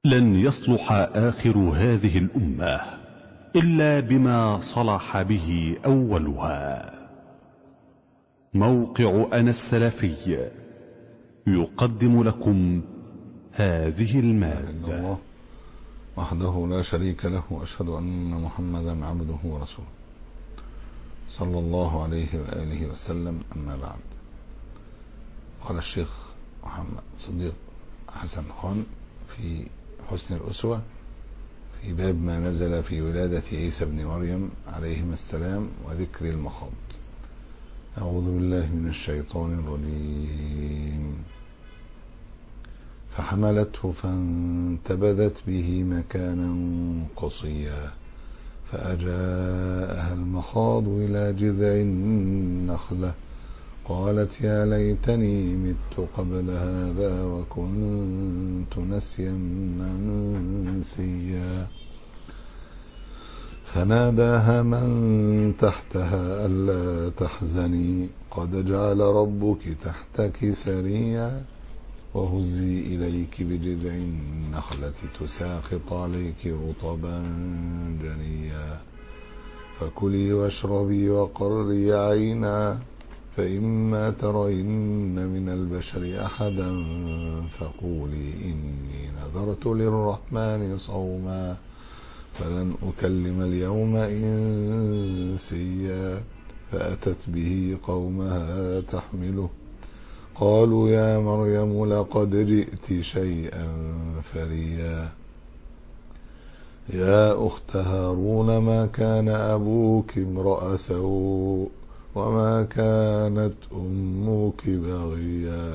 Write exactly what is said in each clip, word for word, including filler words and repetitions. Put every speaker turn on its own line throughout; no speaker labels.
لن يصلح آخر هذه الأمة إلا بما صلح به أولها. موقع أنا السلفي يقدم لكم هذه المادة.
وحده لا شريك له، وأشهد أن محمدا عبده ورسوله صلى الله عليه وآله وسلم. أما بعد، قال الشيخ محمد صديق حسن خان في حسن الأسوة في باب ما نزل في ولادة عيسى بن مريم عليهما السلام وذكر المخاض. أعوذ بالله من الشيطان الرجيم. فحملته فانتبذت به مكانا قصيا فأجاءها المخاض إلى جذع النخلة قالت يا ليتني مت قبل هذا وكنت نسيا منسيا. فناداها من تحتها ألا تحزني قد جعل ربك تحتك سريا وهزي إليك بجذع النخلة تساقط عليك رطبا جنيا فكلي واشربي وقري عينا فإما ترين من البشر أحدا فقولي إني نذرت للرحمن صوما فلن أكلم اليوم إنسيا. فأتت به قومها تحمله قالوا يا مريم لقد جئت شيئا فريا. يا أخت هارون ما كان أبوك امرأ سوء وما كانت أمك بغيا.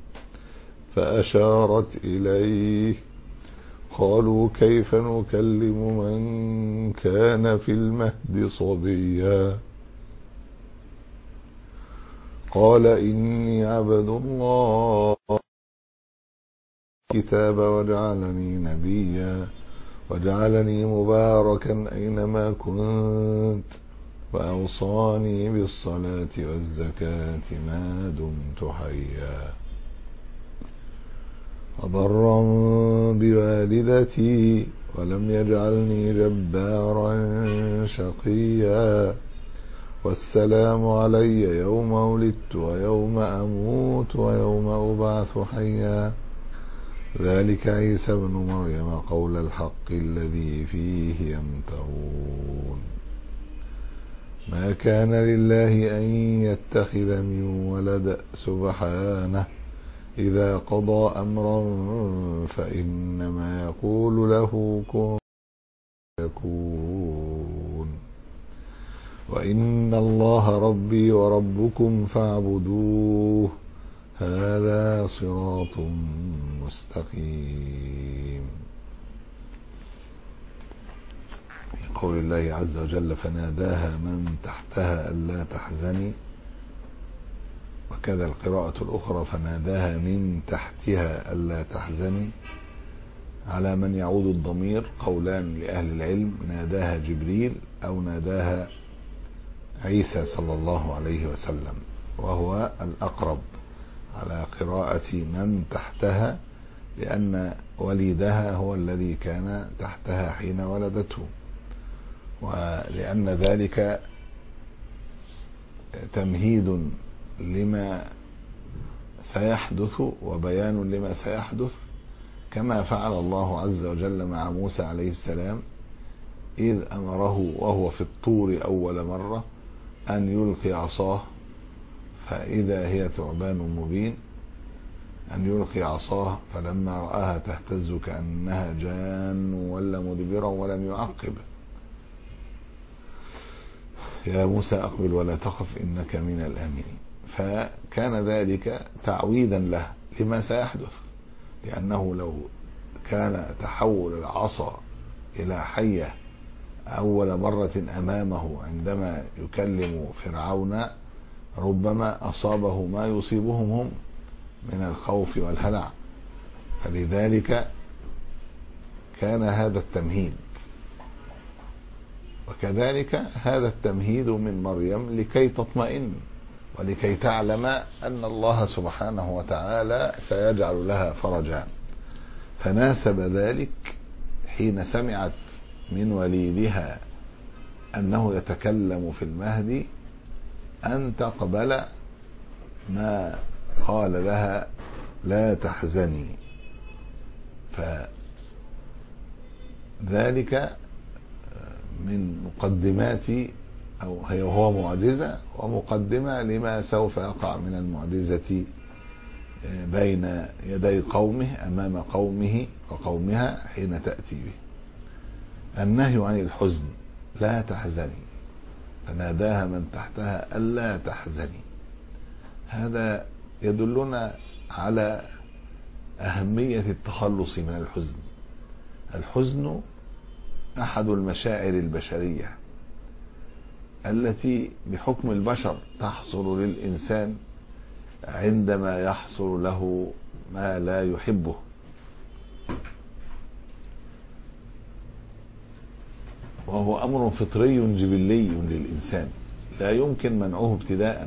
فأشارت إليه قالوا كيف نكلم من كان في المهد صبيا. قال إني عبد الله كتاب وجعلني نبيا وجعلني مباركا أينما كنت وأوصاني بالصلاة والزكاة ما دمت حيا وبرا بوالدتي ولم يجعلني جبارا شقيا. والسلام علي يوم ولدت ويوم أموت ويوم أبعث حيا. ذلك عيسى ابن مريم قول الحق الذي فيه يمترون. ما كان لله أن يتخذ من ولد سبحانه إذا قضى أمرا فإنما يقول له كن يكون. وإن الله ربي وربكم فاعبدوه هذا صراط مستقيم. في قول الله عز وجل فناداها من تحتها ألا تحزني، وكذا القراءة الأخرى فناداها من تحتها ألا تحزني. على من يعود الضمير قولان لأهل العلم، ناداها جبريل أو ناداها عيسى صلى الله عليه وسلم، وهو الأقرب على قراءة من تحتها لأن وليدها هو الذي كان تحتها حين ولدته، ولأن ذلك تمهيد لما سيحدث وبيان لما سيحدث، كما فعل الله عز وجل مع موسى عليه السلام إذ أمره وهو في الطور أول مرة أن يلقي عصاه فإذا هي ثعبان مبين، أن يلقي عصاه فلما رآها تهتز كأنها جان ولا مدبرا ولم يعقب يا موسى أقبل ولا تخف إنك من الآمنين. فكان ذلك تعويدا له لما سيحدث، لأنه لو كان تحول العصا إلى حية أول مرة أمامه عندما يكلم فرعون ربما أصابه ما يصيبهم هم من الخوف والهلع، فلذلك كان هذا التمهيد. وكذلك هذا التمهيد من مريم لكي تطمئن ولكي تعلم أن الله سبحانه وتعالى سيجعل لها فرجا. فناسب ذلك حين سمعت من وليدها أنه يتكلم في المهدي أن تقبل ما قال لها لا تحزني. فذلك من مقدمات أو هو معجزة ومقدمة لما سوف يقع من المعجزة بين يدي قومه أمام قومه وقومها حين تأتي به. النهي عن الحزن، لا تحزني، فناداها من تحتها ألا تحزني. هذا يدلنا على أهمية التخلص من الحزن. الحزن أحد المشاعر البشرية التي بحكم البشر تحصل للإنسان عندما يحصل له ما لا يحبه، وهو أمر فطري جبلي للإنسان لا يمكن منعه ابتداء،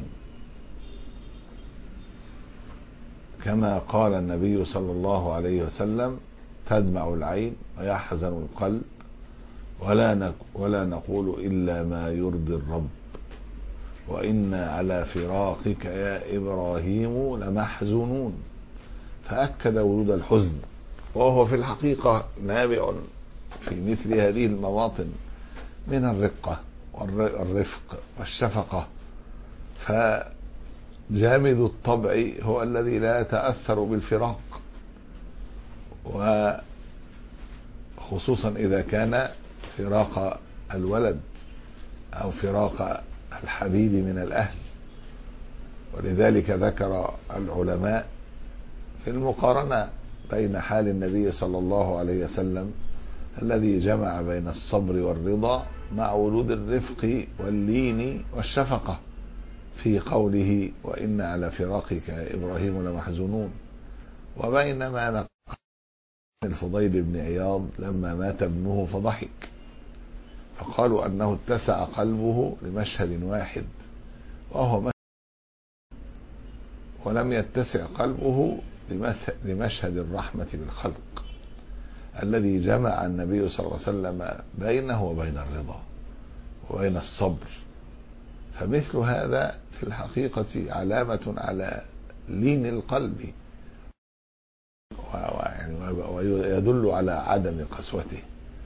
كما قال النبي صلى الله عليه وسلم: تدمع العين ويحزن القلب ولا ولا نقول إلا ما يرضي الرب، وإنا على فراقك يا إبراهيم لمحزونون. فأكد وجود الحزن، وهو في الحقيقة نابع في مثل هذه المواطن من الرقة والرفق والشفقة. فجامد الطبع هو الذي لا يتأثر بالفراق، وخصوصا إذا كان فراق الولد أو فراق الحبيب من الأهل. ولذلك ذكر العلماء في المقارنة بين حال النبي صلى الله عليه وسلم الذي جمع بين الصبر والرضا مع ولود الرفق واللين والشفقة في قوله: وإن على فراقك يا إبراهيم لمحزونون، وبين ما نقل الفضيل بن عياض لما مات ابنه فضحك، فقالوا أنه اتسع قلبه لمشهد واحد وهو مشهد، ولم يتسع قلبه لمشهد الرحمة بالخلق الذي جمع النبي صلى الله عليه وسلم بينه وبين الرضا وبين الصبر. فمثل هذا في الحقيقة علامة على لين القلب ويدل على عدم قسوته.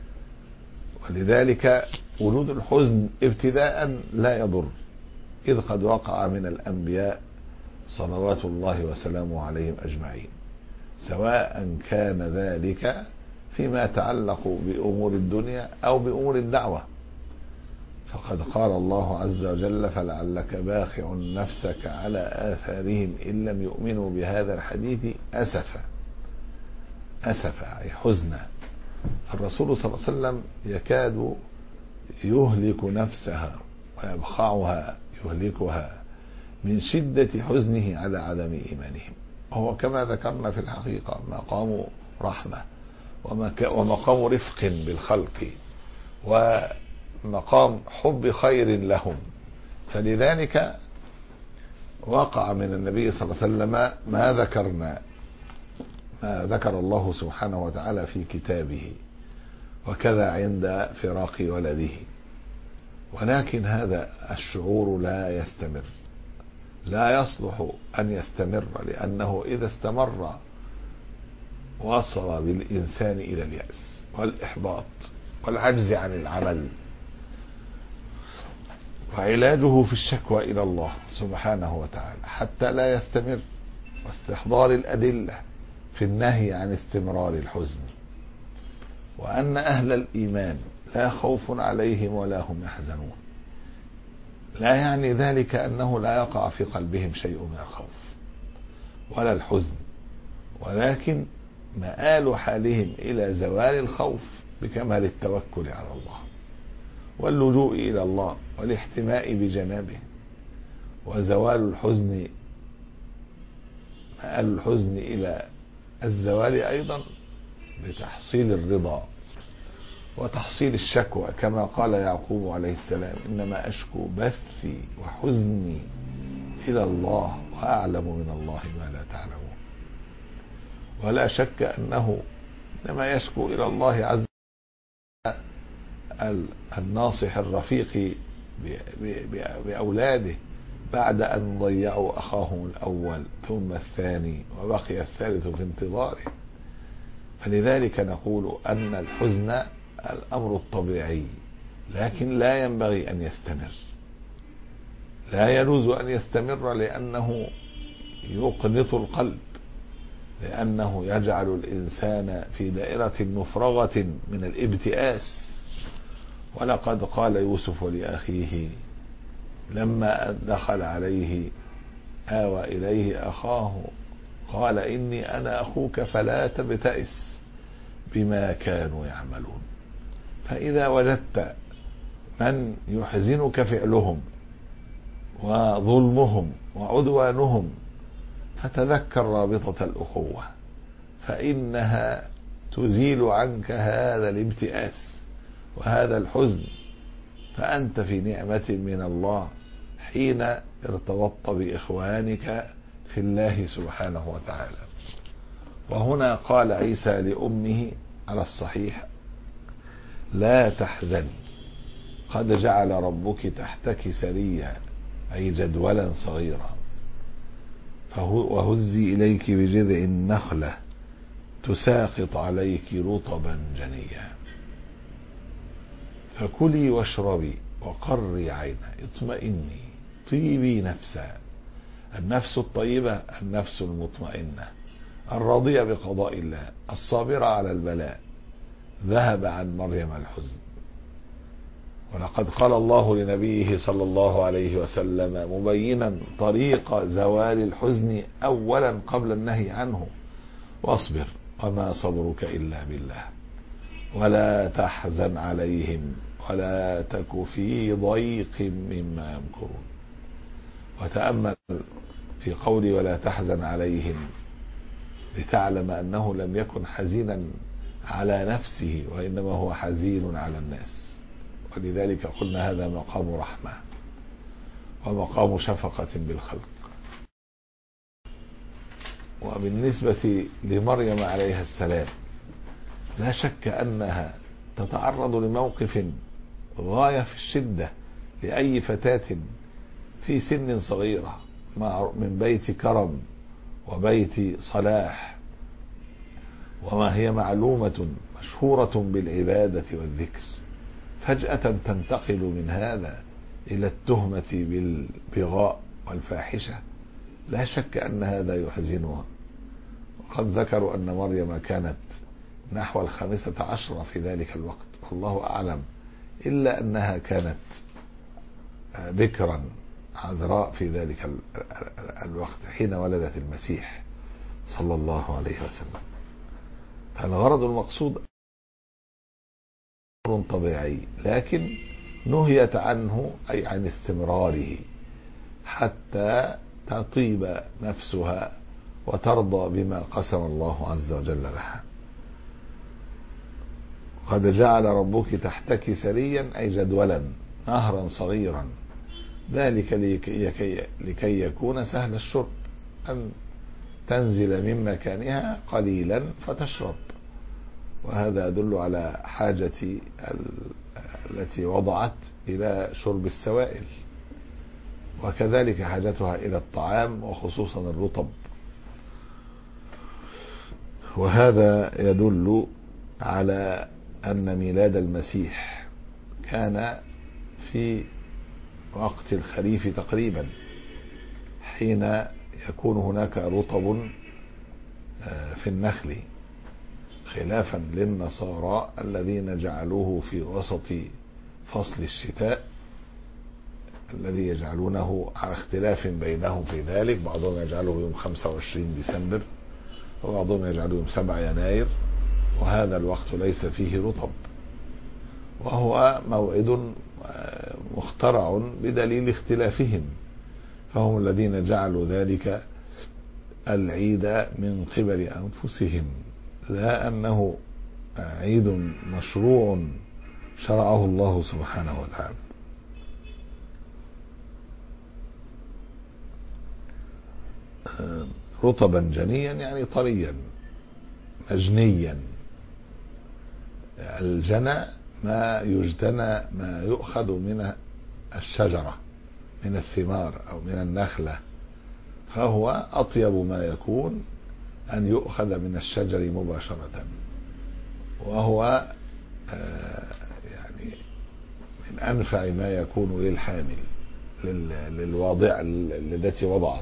ولذلك ولود الحزن ابتداء لا يضر، إذ قد وقع من الأنبياء صلوات الله وسلامه عليهم أجمعين، سواء كان ذلك فيما يتعلق بأمور الدنيا أو بأمور الدعوة. فقد قال الله عز وجل: فلعلك باخع نفسك على آثارهم إن لم يؤمنوا بهذا الحديث أسفا. أسفا أي حزنا. الرسول صلى الله عليه وسلم يكاد يهلك نفسها ويبخعها يهلكها من شدة حزنه على عدم إيمانهم، وهو كما ذكرنا في الحقيقة مقام رحمة ومقام رفق بالخلق ومقام حب خير لهم. فلذلك وقع من النبي صلى الله عليه وسلم ما ذكرنا ما ذكر الله سبحانه وتعالى في كتابه، وكذا عند فراق ولده. ولكن هذا الشعور لا يستمر، لا يصلح أن يستمر، لأنه إذا استمر وصل بالإنسان إلى اليأس والإحباط والعجز عن العمل. وعلاجه في الشكوى إلى الله سبحانه وتعالى حتى لا يستمر، واستحضار الأدلة في النهي عن استمرار الحزن، وأن أهل الإيمان لا خوف عليهم ولا هم يحزنون. لا يعني ذلك أنه لا يقع في قلبهم شيء من الخوف ولا الحزن، ولكن مآل حالهم إلى زوال الخوف بكمال التوكل على الله واللجوء إلى الله والاحتماء بجنابه، وزوال الحزن مآل الحزن إلى الزوال أيضا بتحصيل الرضا وتحصيل الشكوى، كما قال يعقوب عليه السلام: إنما أشكو بثي وحزني إلى الله وأعلم من الله ما لا تعلمون. ولا شك أنه إنما يشكو إلى الله عز وجل الناصح الرفيق بأولاده بعد أن ضيعوا أخاهم الأول ثم الثاني وبقي الثالث في انتظاره. فلذلك نقول أن الحزن الأمر الطبيعي، لكن لا ينبغي أن يستمر، لا يجوز أن يستمر، لأنه يقنط القلب، لأنه يجعل الإنسان في دائرة مفرغة من الابتئاس. ولقد قال يوسف لأخيه لما دخل عليه آوى إليه أخاه قال إني أنا أخوك فلا تبتئس بما كانوا يعملون. فإذا وجدت من يحزنك فعلهم وظلمهم وعدوانهم فتذكر رابطة الأخوة، فإنها تزيل عنك هذا الابتئاس وهذا الحزن، فأنت في نعمة من الله حين ارتبطت بإخوانك في الله سبحانه وتعالى. وهنا قال عيسى لأمه على الصحيح لا تحزني قد جعل ربك تحتك سريا، أي جدولا صغيرا، وهزي إليك بجذع النخلة تساقط عليك رطبا جنيا، فكلي واشربي وقري عينا اطمئني طيبي نفسا. النفس الطيبة النفس المطمئنة الراضية بقضاء الله الصابرة على البلاء. ذهب عن مريم الحزن. ولقد قال الله لنبيه صلى الله عليه وسلم مبينا طريق زوال الحزن أولا قبل النهي عنه واصبر وما صبرك إلا بالله ولا تحزن عليهم ولا تك في ضيق مما يمكرون. وتأمل في قولي ولا تحزن عليهم لتعلم أنه لم يكن حزينا على نفسه وإنما هو حزين على الناس. ولذلك قلنا هذا مقام رحمة ومقام شفقة بالخلق. وبالنسبة لمريم عليها السلام لا شك أنها تتعرض لموقف غاية في الشدة لأي فتاة في سن صغيرة من بيت كرم وبيت صلاح، وما هي معلومة مشهورة بالعبادة والذكر، فجأة تنتقل من هذا إلى التهمة بالبغاء والفاحشة. لا شك أن هذا يحزنها. وقد ذكروا أن مريم كانت نحو الخامسة عشرة في ذلك الوقت والله أعلم، إلا أنها كانت بكرا عذراء في ذلك الوقت حين ولدت المسيح صلى الله عليه وسلم. فالغرض المقصود أمر طبيعي، لكن نهيت عنه أي عن استمراره حتى تطيب نفسها وترضى بما قسم الله عز وجل لها. قد جعل ربك تحتك سريا أي جدولا نهرا صغيرا، ذلك لكي, لكي يكون سهل الشرب، أن تنزل من مكانها قليلا فتشرب. وهذا يدل على حاجة التي وضعت إلى شرب السوائل، وكذلك حاجتها إلى الطعام وخصوصا الرطب. وهذا يدل على أن ميلاد المسيح كان في وقت الخريف تقريبا، حين يكون هناك رطب في النخل، خلافا للنصارى الذين جعلوه في وسط فصل الشتاء الذي يجعلونه على اختلاف بينهم في ذلك. بعضهم يجعله يوم خمسة وعشرين ديسمبر وبعضهم يجعله يوم سبعة يناير، وهذا الوقت ليس فيه رطب، وهو موعد مخترع بدليل اختلافهم، فهم الذين جعلوا ذلك العيد من قبل أنفسهم، لا أنه عيد مشروع شرعه الله سبحانه وتعالى. رطبا جنيا يعني طريا مجنيا الجنى ما يجتنى، ما يؤخذ من الشجرة من الثمار أو من النخلة، فهو أطيب ما يكون أن يؤخذ من الشجر مباشرة، وهو يعني من أنفع ما يكون للحامل للواضع التي وضعت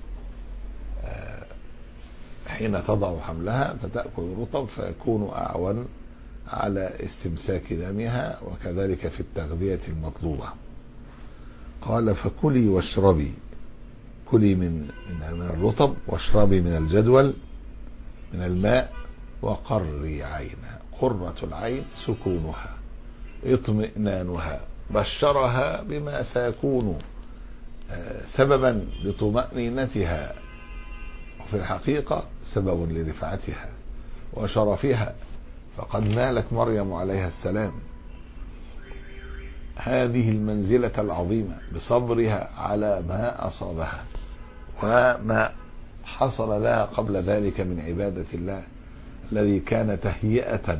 حين تضع حملها فتأكل الرطب، فيكون أعون على استمساك دمها، وكذلك في التغذية المطلوبة. قال فكلي واشربي، كلي من من الرطب واشربي من الجدول من الماء، وقري عينها. قرة العين سكونها اطمئنانها، بشرها بما سيكون سببا لطمأنينتها، وفي الحقيقة سبب لرفعتها وشرفها، فقد نالت مريم عليها السلام هذه المنزلة العظيمة بصبرها على ما أصابها وما حصل لها قبل ذلك من عبادة الله الذي كان تهيئة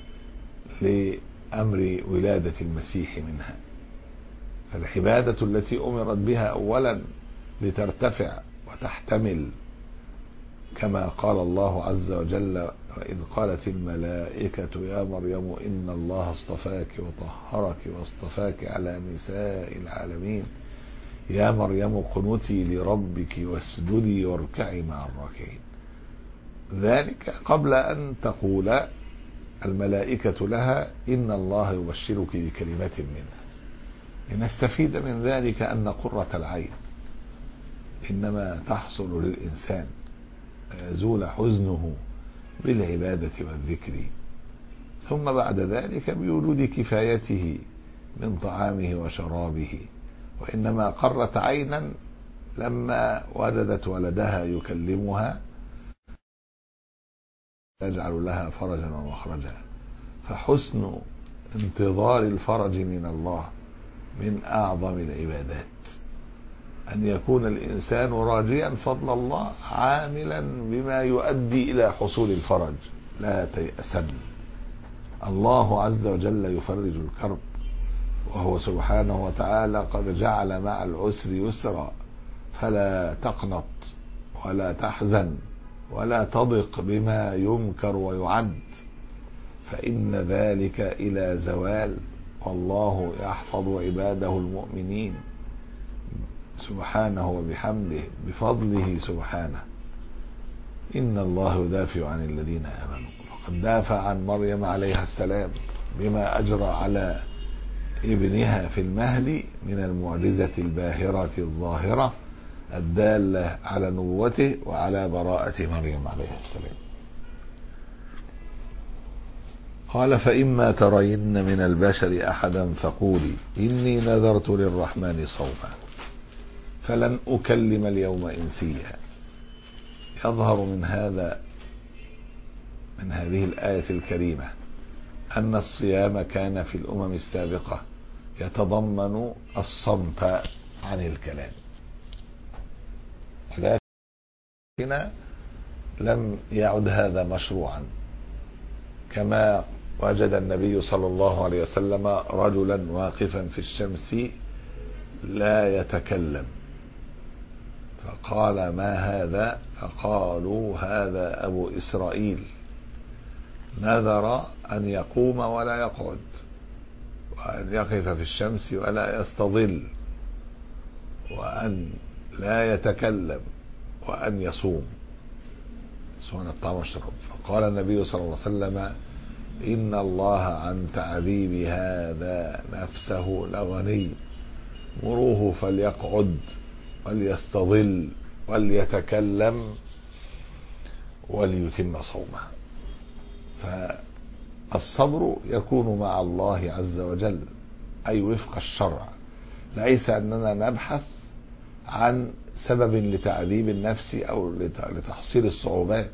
لأمر ولادة المسيح منها. فالعبادة التي أمرت بها أولا لترتفع وتحتمل، كما قال الله عز وجل وإذ قالت الملائكة يا مريم إن الله اصطفاك وطهرك واصطفاك على نساء العالمين يا مريم قنتي لربك واسجدي واركعي مع الراكعين. ذلك قبل أن تقول الملائكة لها إن الله يبشرك بكلمة منه. لنستفيد من ذلك أن قرة العين إنما تحصل للإنسان يزول حزنه بالعبادة والذكر، ثم بعد ذلك بوجود كفايته من طعامه وشرابه. وإنما قرت عينا لما وجدت ولدها يكلمها يجعل لها فرجا ومخرجا. فحسن انتظار الفرج من الله من أعظم العبادات، أن يكون الإنسان راجيا فضل الله عاملا بما يؤدي إلى حصول الفرج. لا تيأسن، الله عز وجل يفرج الكرب، وهو سبحانه وتعالى قد جعل مع العسر يسرا، فلا تقنط ولا تحزن ولا تضق بما يمكر ويعد، فإن ذلك إلى زوال، والله يحفظ عباده المؤمنين سبحانه وبحمده بفضله سبحانه. إن الله يدافع عن الذين آمنوا، فقد دافع عن مريم عليها السلام بما أجرى على ابنها في المهد من المعجزة الباهرة الظاهرة الدالة على نبوته وعلى براءة مريم عليها السلام. قال فإما ترين من البشر أحدا فقولي إني نذرت للرحمن صوما فلن أكلم اليوم إنسيا. يظهر من هذا من هذه الآية الكريمة أن الصيام كان في الأمم السابقة يتضمن الصمت عن الكلام، ولكن لم يعد هذا مشروعا، كما وجد النبي صلى الله عليه وسلم رجلا واقفا في الشمس لا يتكلم، فقال ما هذا؟ فقالوا هذا أبو إسرائيل نذر أن يقوم ولا يقعد، وأن يقف في الشمس ولا يستظل، وأن لا يتكلم، وأن يصوم صون الطعام والشراب. فقال النبي صلى الله عليه وسلم إن الله عن تعذيب هذا نفسه لغني، مروه فليقعد وليستظل وليتكلم وليتم صومه. فالصبر يكون مع الله عز وجل، أي وفق الشرع، ليس أننا نبحث عن سبب لتعذيب النفس أو لتحصيل الصعوبات.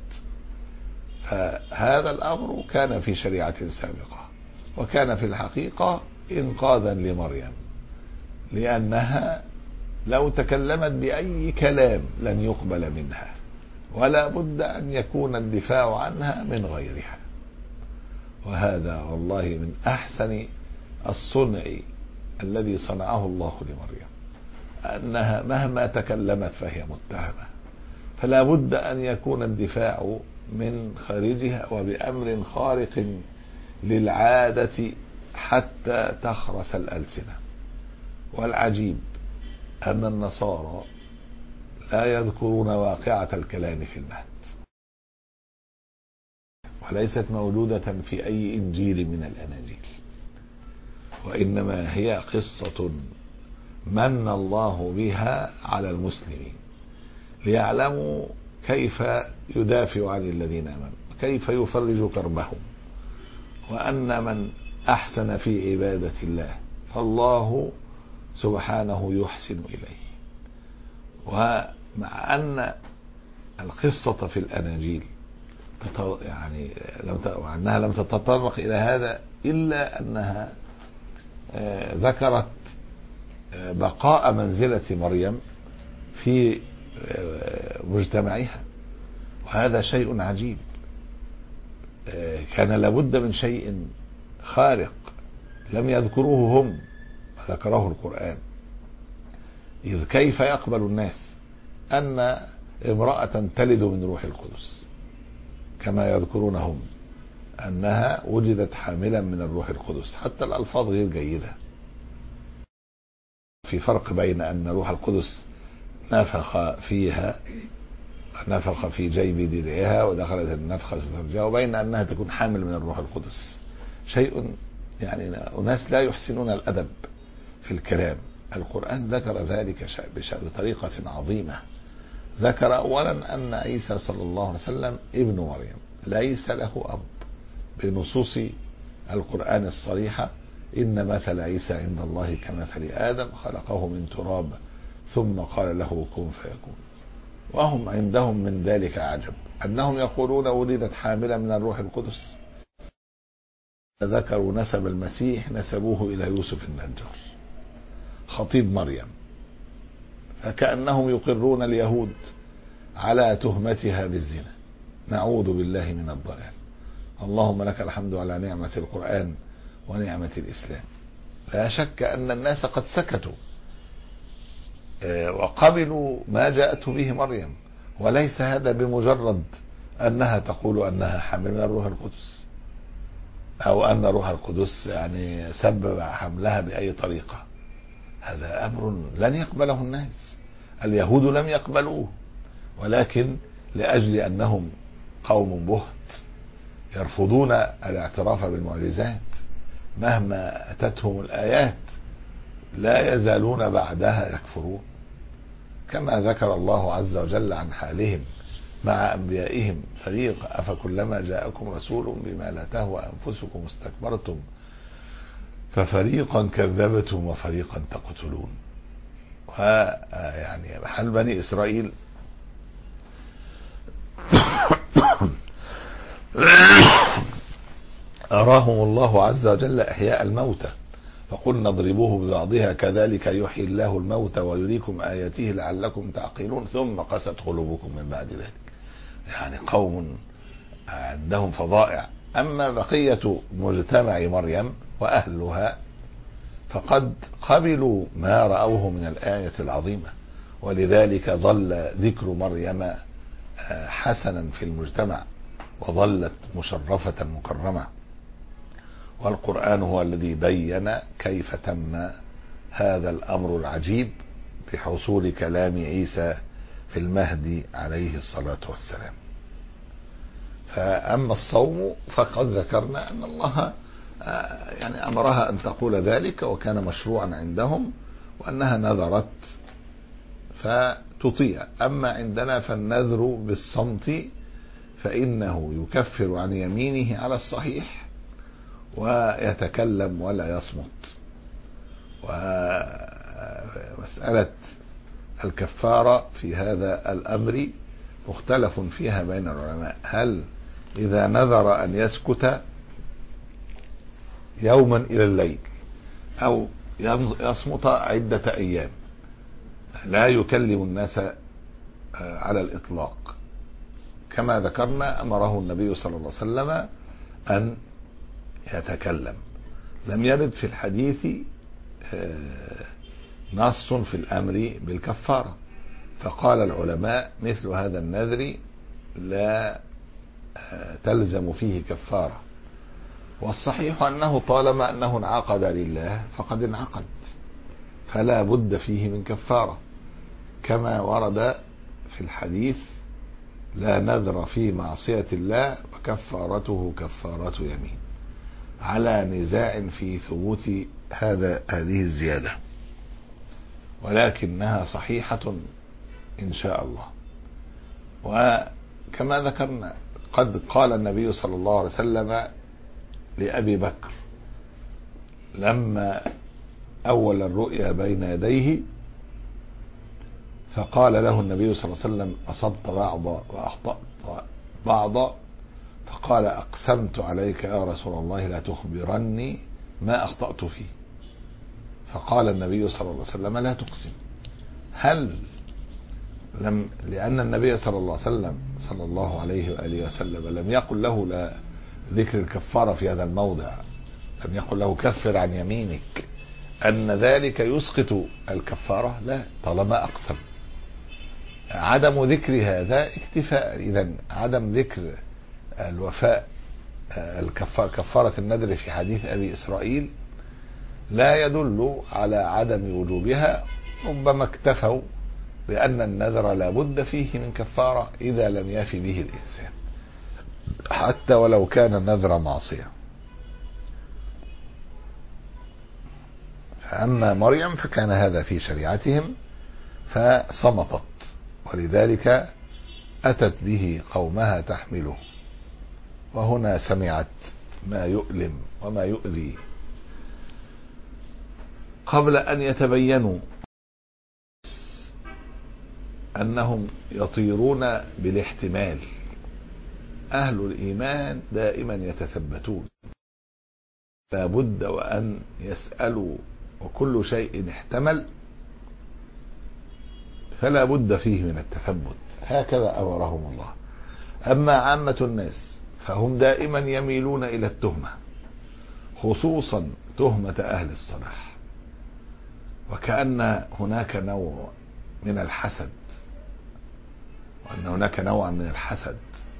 فهذا الأمر كان في شريعة سابقة، وكان في الحقيقة إنقاذا لمريم، لأنها لو تكلمت بأي كلام لن يقبل منها، ولا بد أن يكون الدفاع عنها من غيرها. وهذا والله من أحسن الصنع الذي صنعه الله لمريم، أنها مهما تكلمت فهي متهمة، فلا بد أن يكون الدفاع من خارجها وبأمر خارق للعادة حتى تخرس الألسنة. والعجيب أن النصارى لا يذكرون واقعة الكلام في المهد، وليست موجودة في أي إنجيل من الأناجيل، وإنما هي قصة من الله بها على المسلمين ليعلموا كيف يدافع عن الذين آمنوا، كيف يفرج كربهم، وأن من أحسن في عبادة الله فالله سبحانه يحسن إليه. ومع أن القصة في الأناجيل يعني أنها لم تتطرق إلى هذا، إلا أنها ذكرت بقاء منزلة مريم في مجتمعها، وهذا شيء عجيب. كان لابد من شيء خارق لم يذكروه هم وذكره القرآن. إذ كيف يقبل الناس أن امرأة تلد من روح القدس كما يذكرون هم أنها وجدت حاملا من الروح القدس؟ حتى الألفاظ غير جيدة. في فرق بين أن روح القدس نفخ فيها، نفخ في جيب درعها ودخلت النفخة في فرجها، وبين أنها تكون حامل من الروح القدس. شيء يعني أناس لا يحسنون الأدب في الكلام. القرآن ذكر ذلك بطريقة عظيمة. ذكر أولا أن عيسى صلى الله عليه وسلم ابن مريم ليس له أب، بنصوص القرآن الصريحة: إن مثل عيسى عند الله كمثل آدم خلقه من تراب ثم قال له كن فيكون. وهم عندهم من ذلك عجب أنهم يقولون ولدت حاملة من الروح القدس. ذكروا نسب المسيح، نسبوه إلى يوسف النجار خطيب مريم، فكأنهم يقرون اليهود على تهمتها بالزنا. نعوذ بالله من الضلال. اللهم لك الحمد على نعمة القرآن ونعمة الإسلام. لا شك أن الناس قد سكتوا وقبلوا ما جاءت به مريم، وليس هذا بمجرد أنها تقول أنها حامل من الروح القدس، أو أن روح القدس يعني سبب حملها بأي طريقة. هذا أمر لن يقبله الناس. اليهود لم يقبلوه، ولكن لأجل أنهم قوم بهت يرفضون الاعتراف بالمعجزات مهما أتتهم الآيات، لا يزالون بعدها يكفرون. كما ذكر الله عز وجل عن حالهم مع أنبيائهم: فريق أفكلما جاءكم رسول بما لا تهوى أنفسكم استكبرتم ففريقا كذبتم وفريقا تقتلون. ويعني حال بني إسرائيل أراهم الله عز وجل إحياء الموتى، فقلنا اضربوه ببعضها كذلك يحيي الله الموتى ويريكم آياته لعلكم تعقلون ثم قست قلوبكم من بعد ذلك. يعني قوم عندهم فظائع. أما بقية مجتمع مريم وأهلها فقد قبلوا ما رأوه من الآية العظيمة، ولذلك ظل ذكر مريم حسنا في المجتمع وظلت مشرفة مكرمة. والقرآن هو الذي بين كيف تم هذا الأمر العجيب بحصول كلام عيسى في المهد عليه الصلاة والسلام. فأما الصوم فقد ذكرنا أن الله يعني أمرها أن تقول ذلك، وكان مشروعا عندهم، وأنها نذرت فتطيع. أما عندنا فالنذر بالصمت فإنه يكفر عن يمينه على الصحيح ويتكلم ولا يصمت. ومسألة الكفارة في هذا الأمر مختلف فيها بين العلماء: هل إذا نذر أن يسكت يوما إلى الليل أو يصمت عدة أيام لا يكلم الناس على الإطلاق. كما ذكرنا أمره النبي صلى الله عليه وسلم أن يتكلم. لم يرد في الحديث نص في الأمر بالكفارة، فقال العلماء مثل هذا النذر لا تلزم فيه كفارة، والصحيح أنه طالما أنه انعقد لله فقد انعقد، فلا بد فيه من كفارة، كما ورد في الحديث: لا نذر في معصية الله وكفارته كفارة يمين، على نزاع في ثبوت هذا هذه الزيادة، ولكنها صحيحة إن شاء الله. وكما ذكرنا قد قال النبي صلى الله عليه وسلم لأبي بكر لما أول الرؤيا بين يديه، فقال له النبي صلى الله عليه وسلم: أصبت بعض وأخطأت بعض، فقال: أقسمت عليك يا رسول الله لا تخبرني ما أخطأت فيه. فقال النبي صلى الله عليه وسلم: لا تقسم. هل لم لأن النبي صلى الله عليه وسلم صلى الله عليه وآله وسلم لم يقل له لا ذكر الكفارة في هذا الموضع، لم يقل له كفر عن يمينك، أن ذلك يسقط الكفارة؟ لا، طالما أقسم. عدم ذكر هذا اكتفاء. إذن عدم ذكر الوفاء الكفارة كفارة النذر في حديث أبي إسرائيل لا يدل على عدم وجوبها، ربما اكتفوا بأن النذر لا بد فيه من كفارة إذا لم يفي به الإنسان، حتى ولو كان النذر معصية. فأما مريم فكان هذا في شريعتهم فصمتت، ولذلك أتت به قومها تحمله، وهنا سمعت ما يؤلم وما يؤذي قبل أن يتبينوا أنهم يطيرون بالاحتمال. أهل الإيمان دائما يتثبتون، لا بد وأن يسألوا، وكل شيء احتمل فلا بد فيه من التثبت، هكذا أمرهم الله. أما عامة الناس فهم دائما يميلون إلى التهمة، خصوصا تهمة أهل الصلاح، وكأن هناك نوع من الحسد، وأن هناك نوع من الحسد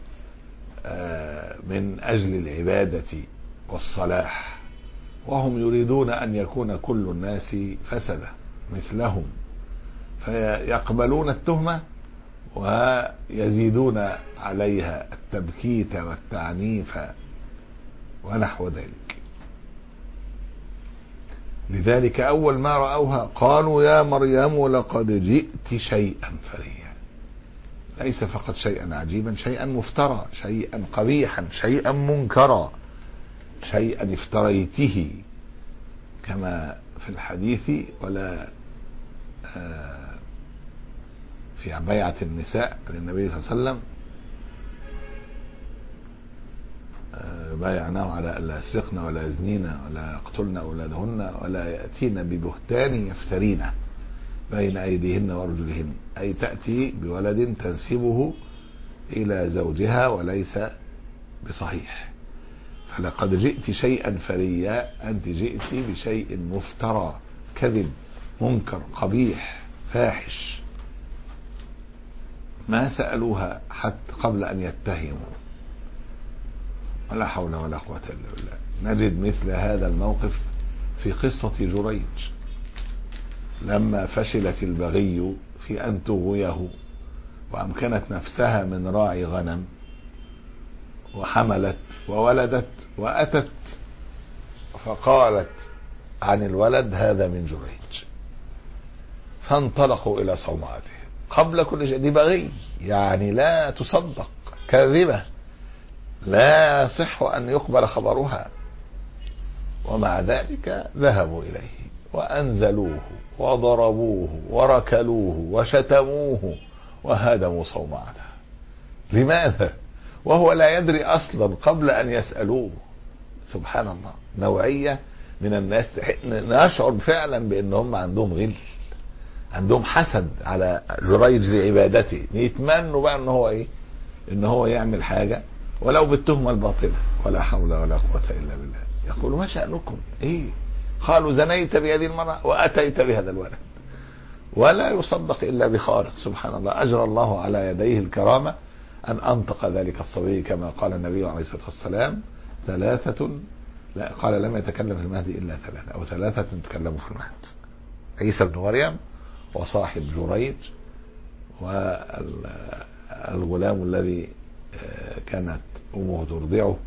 من أجل العبادة والصلاح، وهم يريدون أن يكون كل الناس فسدة مثلهم، فيقبلون التهمة ويزيدون عليها التبكيت والتعنيف ونحو ذلك. لذلك أول ما رأوها قالوا: يا مريم لقد جئت شيئا فريا. ليس فقط شيئا عجيبا، شيئا مفترى، شيئا قبيحا، شيئا منكرا، شيئا افتريته، كما في الحديث: ولا في بيعة النساء للنبي صلى الله عليه وسلم بايعناه على ألا يسرقن ولا يزنين ولا يقتلن أولادهن ولا يأتين ببهتان يفترينه بين أيديهن وأرجلهن، أي تأتي بولد تنسبه إلى زوجها وليس بصحيح. فلقد جئت شيئا فريا، أنت جئت بشيء مفترى، كذب، منكر، قبيح، فاحش. ما سألوها حتى قبل أن يتهموا، ولا حول ولا قوة إلا بالله. نجد مثل هذا الموقف في قصة جريج لما فشلت البغي في أن تغويه، وأمكنت نفسها من راعي غنم، وحملت وولدت، وأتت فقالت عن الولد: هذا من جريج. فانطلقوا إلى صومعته قبل كل شيء. دي بغي يعني لا تصدق، كاذبة، لا يصح أن يقبل خبرها، ومع ذلك ذهبوا إليه وأنزلوه وضربوه وركلوه وشتموه وهدموا صومعته. لماذا؟ وهو لا يدري أصلا قبل أن يسألوه. سبحان الله، نوعية من الناس نشعر فعلا بأنهم عندهم غل، عندهم حسد على جريج لعبادته، يتمنوا بقى ان هو ايه، ان هو يعمل حاجة ولو بالتهمة الباطلة. ولا حول ولا قوة الا بالله. ما شأنكم ايه؟ قالوا زنيت بهذه المرأة وأتيت بهذا الولد. ولا يصدق إلا بخارق. سبحان الله، أجرى الله على يديه الكرامة أن أنطق ذلك الصبي كما قال النبي عليه الصلاة والسلام: ثلاثة، لا قال لم يتكلم في المهد إلا ثلاثة، أو ثلاثة تكلموا في المهد: عيسى بن مريم، وصاحب جريج، والغلام الذي كانت أمه ترضعه.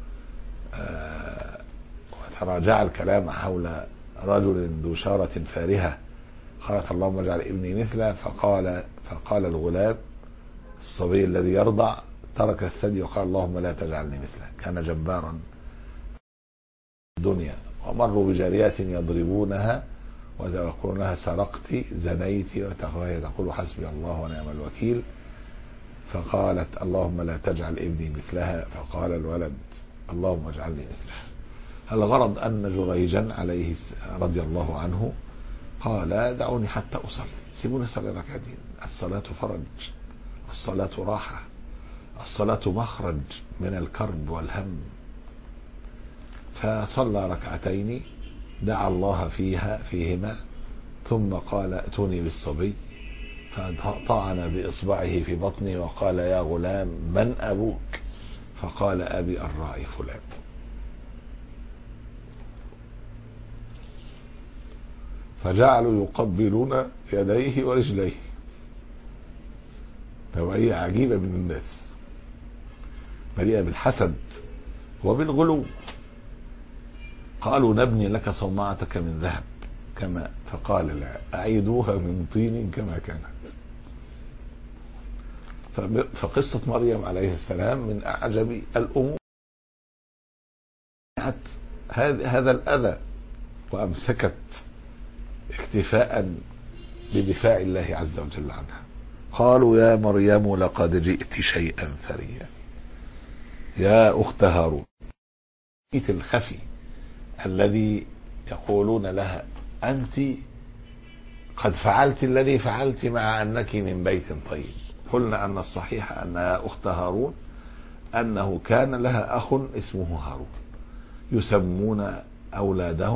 وتراجع الكلام حول رجل ذو شارة فارهة قالت: اللهم اجعل ابني مثله. فقال فقال الغلام الصبي الذي يرضع ترك الثدي وقال: اللهم لا تجعلني مثله. كان جبارا الدنيا. ومروا بجاريات يضربونها ويقولونها: سرقت، زنيت، وهي تقول: حسبي الله ونعم الوكيل. فقالت: اللهم لا تجعل ابني مثلها. فقال الولد: اللهم اجعلني مثلها. الغرض أن جريجا عليه رضي الله عنه قال: دعوني حتى أصلي، سيبوني أصلي ركعتين. الصلاة فرج، الصلاة راحة، الصلاة مخرج من الكرب والهم. فصلى ركعتين دعا الله فيها فيهما، ثم قال: ائتوني بالصبي. فطعن بإصبعه في بطني وقال: يا غلام، من أبوك؟ فقال: أبي الراعي فلان. فجعلوا يقبلون يديه ورجليه. نوعية عجيبة من الناس، مليئة بالحسد وبالغلو. قالوا: نبني لك صومعتك من ذهب كما، فقال: لا، أعيدوها من طين كما كانت. فقصة مريم عليه السلام من أعجب الأمور. هذا الأذى وأمسكت اكتفاء بدفاع الله عز وجل عنها. قالوا: يا مريم لقد جئت شيئا فريا يا أخت هارون. الخفي الذي يقولون لها: أنت قد فعلت الذي فعلت مع أنك من بيت طيب. قلنا أن الصحيح أن يا أخت هارون أنه كان لها أخ اسمه هارون، يسمون أولادهم،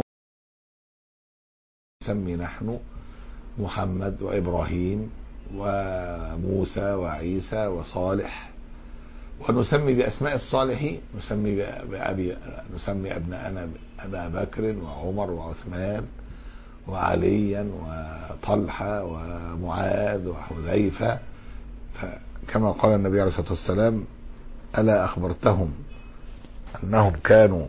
نسمي نحن محمد وإبراهيم وموسى وعيسى وصالح، ونسمي بأسماء الصالحين، نسمي بأبي نسمي أبناءنا أبا بكر وعمر وعثمان وعليا وطلحة ومعاذ وحذيفة. كما قال النبي عليه الصلاة والسلام: ألا أخبرتهم أنهم كانوا،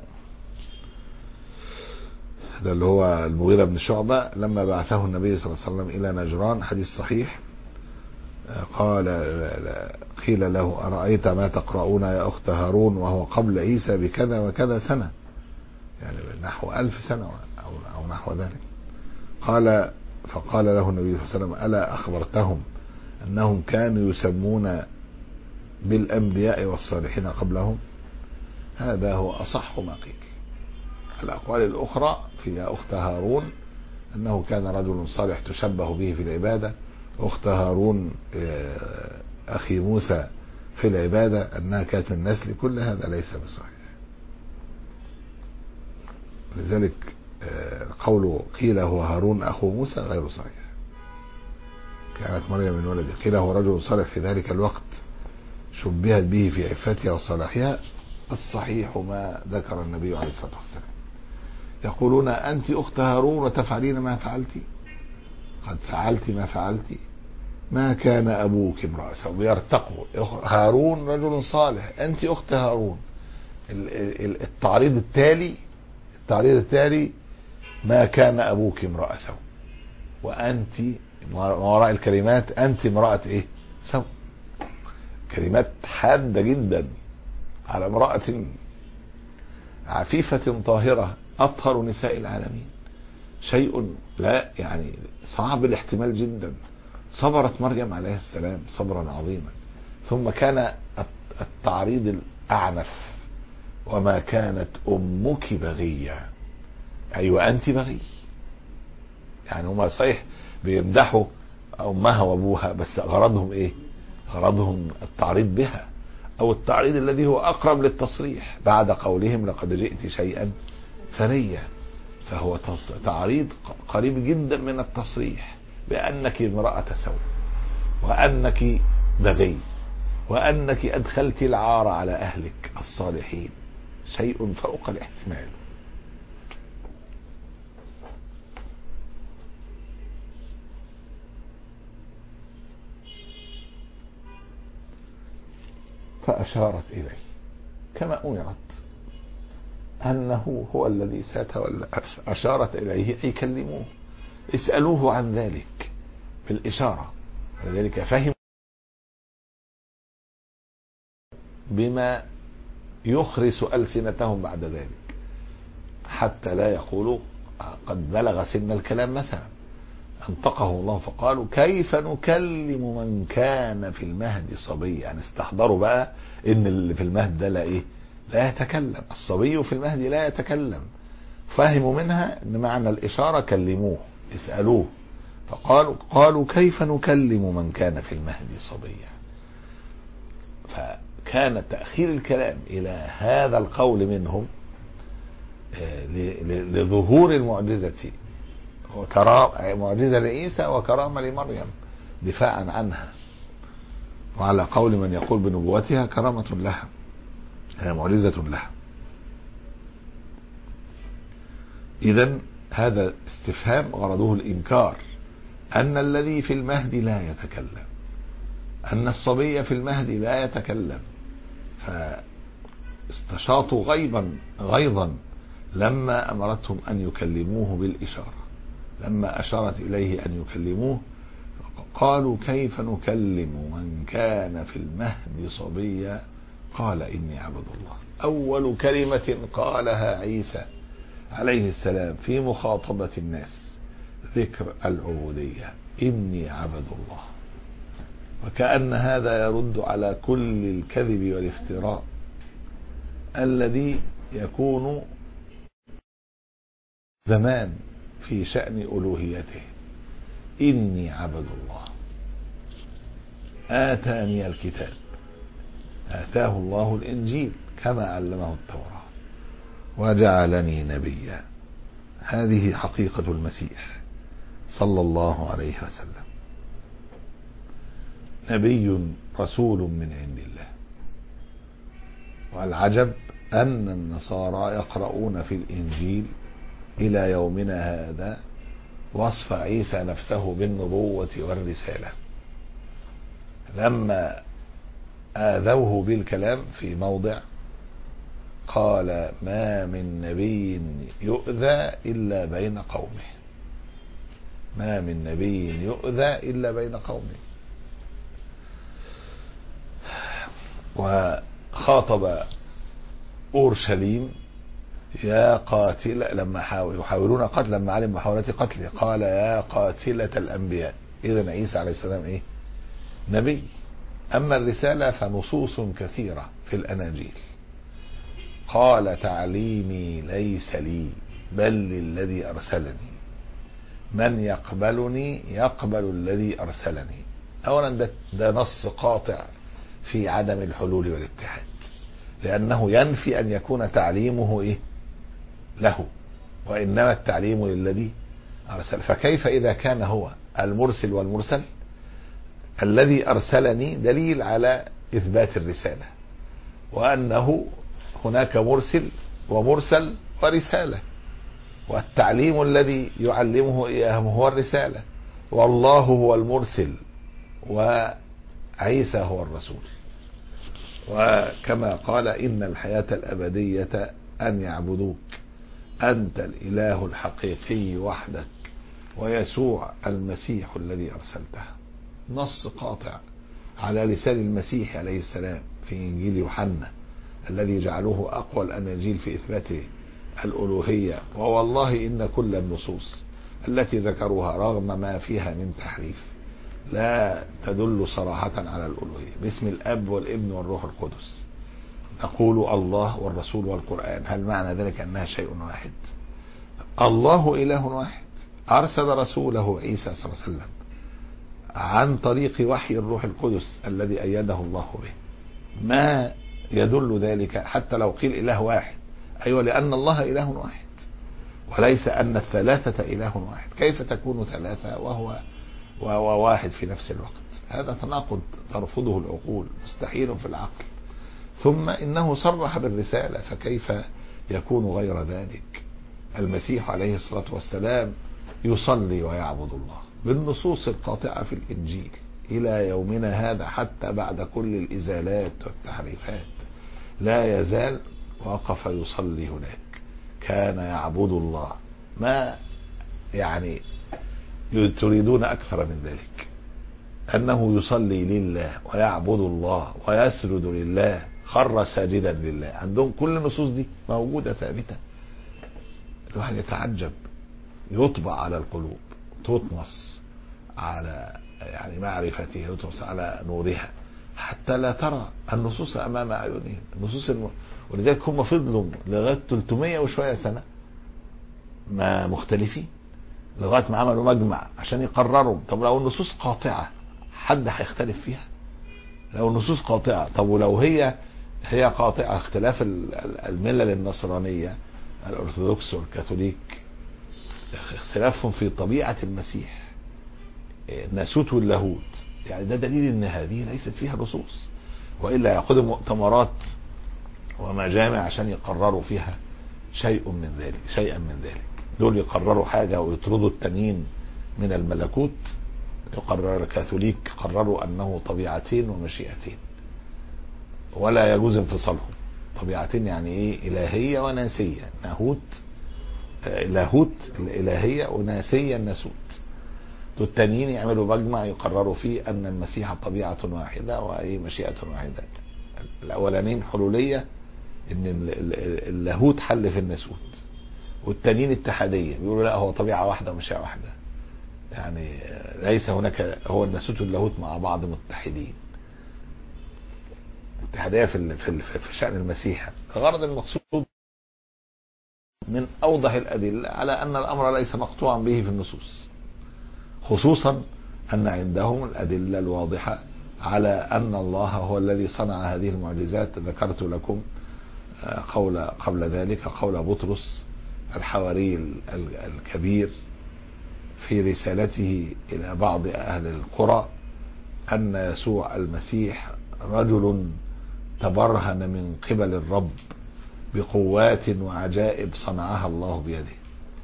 هذا اللي هو المغيرة بن شعبة لما بعثه النبي صلى الله عليه وسلم إلى نجران، حديث صحيح، قال قيل له: أرأيت ما تقرؤون يا أخت هارون وهو قبل عيسى بكذا وكذا سنة، يعني نحو ألف سنة أو, أو نحو ذلك. قال فقال له النبي صلى الله عليه وسلم: ألا أخبرتهم أنهم كانوا يسمون بالأنبياء والصالحين قبلهم؟ هذا هو أصح ما قيل. الأقوال الأخرى في يا أخت هارون أنه كان رجل صالح تشبه به في العبادة، أخت هارون أخي موسى في العبادة أنها كانت من نسل، كل هذا ليس بصحيح. لذلك قوله قيل هو هارون أخو موسى غير صحيح. كانت مريم من ولده، قيل هو رجل صالح في ذلك الوقت شبهت به في عفتها وصلاحها. الصحيح ما ذكر النبي عليه الصلاة والسلام. يقولون: أنت أخت هارون وتفعلين ما فعلت، قد فعلت ما فعلت، ما كان أبوك امرأ سوء. يرتقوا: هارون رجل صالح، أنت أخت هارون. التعريض التالي التعريض التالي ما كان أبوك امرأ سوء، وأنت ما وراء الكلمات أنت امرأة إيه؟ سوء. كلمات حادة جدا على امرأة عفيفة طاهرة أطهر نساء العالمين. شيء لا يعني صعب الاحتمال جدا. صبرت مريم عليه السلام صبرا عظيما. ثم كان التعريض الأعنف: وما كانت أمك بغية، أيوة أنت بغي. يعني هما صحيح بيمدحوا أمها وأبوها، بس غرضهم إيه؟ غرضهم التعريض بها، أو التعريض الذي هو أقرب للتصريح بعد قولهم لقد جئت شيئا ثريا، فهو تعريض قريب جدا من التصريح بأنك امرأة سوء، وأنك بغي، وأنك أدخلت العار على أهلك الصالحين، شيء فوق الاحتمال. فأشارت إليه كما أمرت أنه هو الذي سيتولى. أشارت إليه أي كلموه، اسألوه عن ذلك بالإشارة، ولذلك فهم بما يخرس ألسنتهم بعد ذلك، حتى لا يقولوا قد بلغ سن الكلام مثلا. انطقه الله فقالوا كيف نكلم من كان في المهد صبيا. يعني استحضروا بقى ان اللي في المهد ده لا ايه لا يتكلم، الصبي في المهد لا يتكلم. فهموا منها ان معنى الاشاره كلموه اسالوه، فقالوا قالوا كيف نكلم من كان في المهد صبيا. فكان تاخير الكلام الى هذا القول منهم لظهور المعجزه، وكرامة معجزة لعيسى وكرامة لمريم دفاعا عنها، وعلى قول من يقول بنبوتها كرامة لها، هي معجزة لها. إذن هذا استفهام غرضه الإنكار أن الذي في المهد لا يتكلم، أن الصبي في المهد لا يتكلم. فاستشاطوا غيظا غيظا لما أمرتهم أن يكلموه بالإشارة. لما أشارت إليه أن يكلموه قالوا كيف نكلم من كان في المهد صبيا قال إني عبد الله. أول كلمة قالها عيسى عليه السلام في مخاطبة الناس ذكر العبودية، إني عبد الله. وكأن هذا يرد على كل الكذب والافتراء الذي يكون زمان في شأن ألوهيته. إني عبد الله آتاني الكتاب، آتاه الله الإنجيل كما علمه التوراة، وجعلني نبيا. هذه حقيقة المسيح صلى الله عليه وسلم، نبي رسول من عند الله. والعجب أن النصارى يقرؤون في الإنجيل إلى يومنا هذا وصف عيسى نفسه بالنبوة والرسالة. لما آذوه بالكلام في موضع قال ما من نبي يؤذى إلا بين قومه، ما من نبي يؤذى إلا بين قومه. وخاطب أورشليم يا قاتل لما يحاولون قتل، لما علم محاولة قتله قال يا قاتلة الأنبياء. إذن عيسى عليه السلام إيه؟ نبي. أما الرسالة فنصوص كثيرة في الأناجيل. قال تعليمي ليس لي بل للذي أرسلني، من يقبلني يقبل الذي أرسلني. أولا ده, ده نص قاطع في عدم الحلول والاتحاد، لأنه ينفي أن يكون تعليمه إيه؟ له، وإنما التعليم للذي أرسل. فكيف إذا كان هو المرسل والمرسل؟ الذي أرسلني دليل على إثبات الرسالة، وأنه هناك مرسل ومرسل ورسالة، والتعليم الذي يعلمه إياهم هو الرسالة، والله هو المرسل وعيسى هو الرسول. وكما قال إن الحياة الأبدية أن يعبدوك أنت الإله الحقيقي وحدك ويسوع المسيح الذي أرسلته. نص قاطع على لسان المسيح عليه السلام في إنجيل يوحنا الذي جعلوه أقوى الأناجيل في إثبات الألوهية. ووالله إن كل النصوص التي ذكروها رغم ما فيها من تحريف لا تدل صراحة على الألوهية. باسم الأب والابن والروح القدس نقول الله والرسول والقرآن، هل معنى ذلك أنها شيء واحد؟ الله إله واحد أرسل رسوله عيسى صلى الله عليه وسلم عن طريق وحي الروح القدس الذي أيده الله به. ما يدل ذلك حتى لو قيل إله واحد؟ أيوة، لأن الله إله واحد. وليس أن الثلاثة إله واحد. كيف تكون ثلاثة وهو وهو واحد في نفس الوقت؟ هذا تناقض ترفضه العقول، مستحيل في العقل. ثم إنه صرح بالرسالة، فكيف يكون غير ذلك؟ المسيح عليه الصلاة والسلام يصلي ويعبد الله بالنصوص القاطعة في الإنجيل إلى يومنا هذا، حتى بعد كل الإزالات والتحريفات لا يزال وقف يصلي هناك. كان يعبد الله. ما يعني تريدون أكثر من ذلك؟ أنه يصلي لله ويعبد الله ويسجد لله، خر ساجدا لله. عندهم كل النصوص دي موجودة ثابتة. الواحد يتعجب، يطبع على القلوب، تطمس على يعني معرفته، يطمس على نورها، حتى لا ترى النصوص أمام أعينهم. النصوص الم... ولذلك هم فضلوا لغاية ثلاثمائة وشوية سنة ما مختلفين، لغاية ما عملوا مجمع عشان يقرروا. طب لو النصوص قاطعة حد هيختلف فيها؟ لو النصوص قاطعة، طب ولو هي هي قاطعة، اختلاف الملل النصرانية الأرثوذكس والكاثوليك اختلافهم في طبيعة المسيح، الناسوت واللاهوت، يعني ده دليل ان هذه ليست فيها نصوص، وإلا يأخذوا مؤتمرات ومجامع عشان يقرروا فيها شيء من ذلك شيئا من ذلك. دول يقرروا حاجة ويطردوا التانيين من الملكوت. يقرر الكاثوليك قرروا أنه طبيعتين ومشيئتين ولا يجوز انفصالهم. طبيعتين يعني ايه؟ إلهية وناسية. ناهوت لاهوت الإلهية وناسية الناسوت. التانيين يعملوا مجمع يقرروا فيه أن المسيح طبيعة واحدة وأي مشيئة واحدة. الأولانين حلولية، ان اللاهوت حل في الناسوت، والتانيين اتحادية بيقولوا لا، هو طبيعة واحدة ومشيئة واحدة، يعني ليس هناك، هو الناسوت واللاهوت مع بعض متحدين. اتحادية في في في شأن المسيح. الغرض المقصود من أوضح الأدلة على أن الأمر ليس مقطوعا به في النصوص، خصوصا أن عندهم الأدلة الواضحة على أن الله هو الذي صنع هذه المعجزات. ذكرت لكم قول قبل ذلك قول بطرس الحواري الكبير في رسالته إلى بعض أهل القرى أن يسوع المسيح رجل تبرهن من قبل الرب بقوات وعجائب صنعها الله بيده.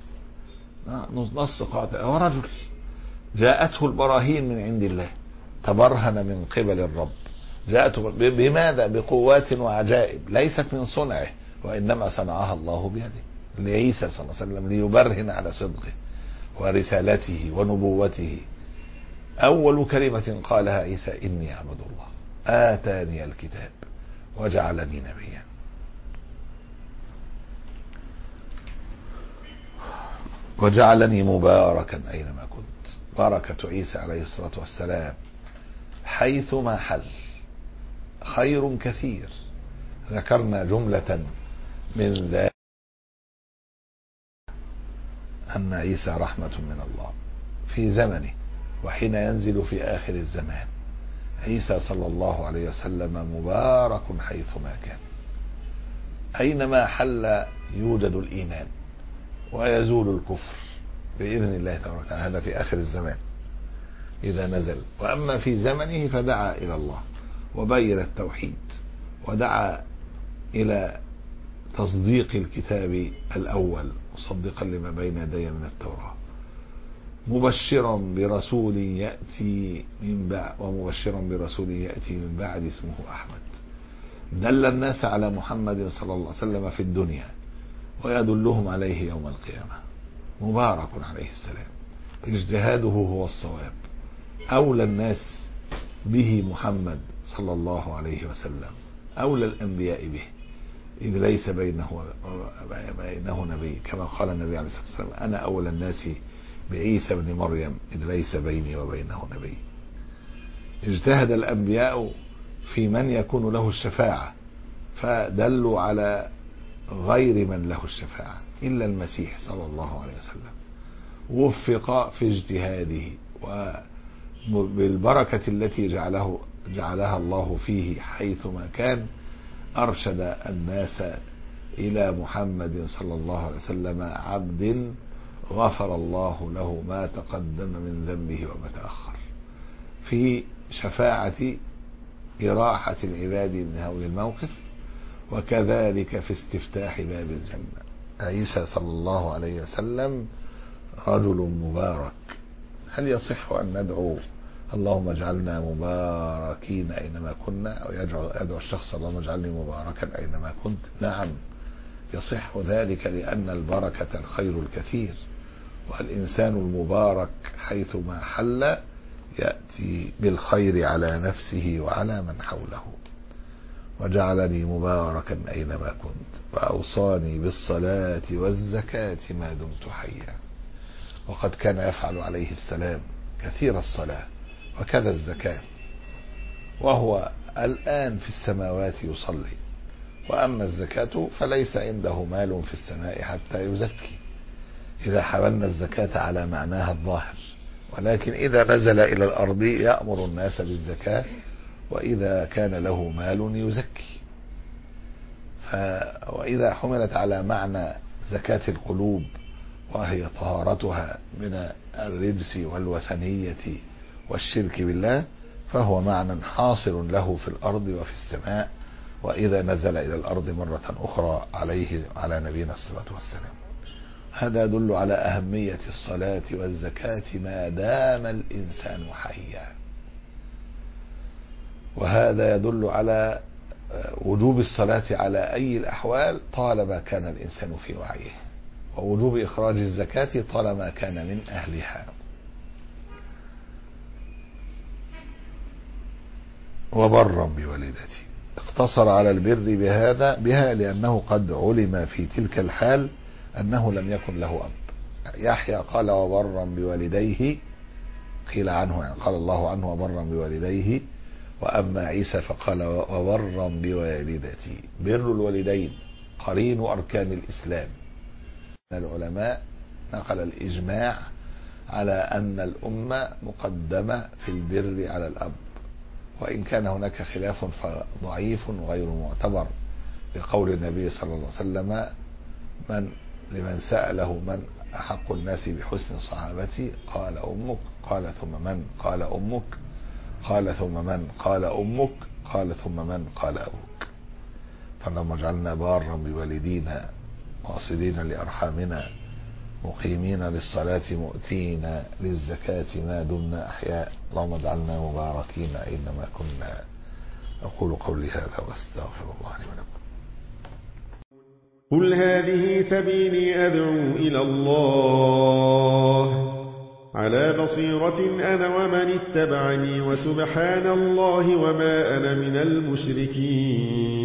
نص قاطع، هو رجل جاءته البراهين من عند الله، تبرهن من قبل الرب، جاءته بماذا؟ بقوات وعجائب ليست من صنعه، وإنما صنعها الله بيده لعيسى صلى الله عليه وسلم ليبرهن على صدقه ورسالته ونبوته. أول كلمة قالها عيسى: إني عبد الله آتاني الكتاب وجعلني نبيا. وجعلني مباركا أينما كنت. بركة عيسى عليه الصلاة والسلام حيثما حل خير كثير. ذكرنا جملة من ذلك أن عيسى رحمة من الله في زمنه وحين ينزل في آخر الزمان. عيسى صلى الله عليه وسلم مبارك حيثما كان، أينما حل يوجد الإيمان ويزول الكفر بإذن الله تبارك وتعالى. هذا في آخر الزمان إذا نزل. وأما في زمنه فدعا إلى الله وبين التوحيد ودعا إلى تصديق الكتاب الأول مصدقا لما بين يديه من التوراة، مبشرا برسول يأتي من بعد ومبشرا برسول يأتي من بعد اسمه أحمد. دل الناس على محمد صلى الله عليه وسلم في الدنيا ويدلهم عليه يوم القيامة. مبارك عليه السلام، اجتهاده هو الصواب. أولى الناس به محمد صلى الله عليه وسلم، أولى الأنبياء به، إذ ليس بينه بينه نبي، كما قال النبي عليه الصلاة والسلام: أنا أولى الناس بعيسى بن مريم إذ ليس بيني وبينه نبي. اجتهد الأنبياء في من يكون له الشفاعة فدلوا على غير من له الشفاعة إلا المسيح صلى الله عليه وسلم. وفق في اجتهاده وبالبركة التي جعله جعلها الله فيه حيثما كان، أرشد الناس إلى محمد صلى الله عليه وسلم عبد غفر الله له ما تقدم من ذنبه وما تأخر، في شفاعة إراحة العباد من هول الموقف، وكذلك في استفتاح باب الجنة. عيسى صلى الله عليه وسلم رجل مبارك، هل يصح أن ندعو اللهم اجعلنا مباركين أينما كنا، أو يدعو الشخص اللهم اجعلني مباركا أينما كنت؟ نعم يصح ذلك، لأن البركة الخير الكثير، والإنسان المبارك حيثما حل يأتي بالخير على نفسه وعلى من حوله. وجعلني مباركا أينما كنت وأوصاني بالصلاة والزكاة ما دمت حيا. وقد كان يفعل عليه السلام كثير الصلاة وكذا الزكاة، وهو الآن في السماوات يصلي. وأما الزكاة فليس عنده مال في السماء حتى يزكي، إذا حملنا الزكاة على معناها الظاهر، ولكن إذا نزل إلى الأرض يأمر الناس بالزكاة، وإذا كان له مال يزكي. ف... وإذا حملت على معنى زكاة القلوب، وهي طهارتها من الرجس والوثنية والشرك بالله، فهو معنى حاصل له في الأرض وفي السماء، وإذا نزل إلى الأرض مرة أخرى عليه على نبينا الصلاة والسلام. هذا يدل على أهمية الصلاة والزكاة ما دام الإنسان حيا، وهذا يدل على وجوب الصلاة على أي الأحوال طالما كان الإنسان في وعيه، ووجوب إخراج الزكاة طالما كان من أهلها. وبرا بوالدتي، اقتصر على البر بهذا بها لأنه قد علم في تلك الحال أنه لم يكن له أب. يحيى قال وبرا بوالديه، قيل عنه يعني قال الله عنه وبرا بوالديه، وأما عيسى فقال وبرا بوالدتي. بر الوالدين قرين أركان الإسلام. العلماء نقل الإجماع على أن الأمة مقدمة في البر على الأب، وإن كان هناك خلاف فضعيف غير معتبر، بقول النبي صلى الله عليه وسلم من لمن سأله من أحق الناس بحسن صحابتي قال أمك، قال ثم من؟ قال أمك، قال ثم من؟ قال أمك، قال ثم من؟ قال أبوك. فاللهم اجعلنا بارا بوالدينا، واصلين لأرحامنا، مقيمين للصلاة، مؤتين للزكاة ما دمنا أحياء. اللهم اجعلنا مباركين أينما كنا. أقول قولي هذا وأستغفر الله لي ولكم.
قل هذه سبيلي أدعو إلى الله على بصيرة أنا ومن اتبعني، وسبحان الله وما أنا من المشركين.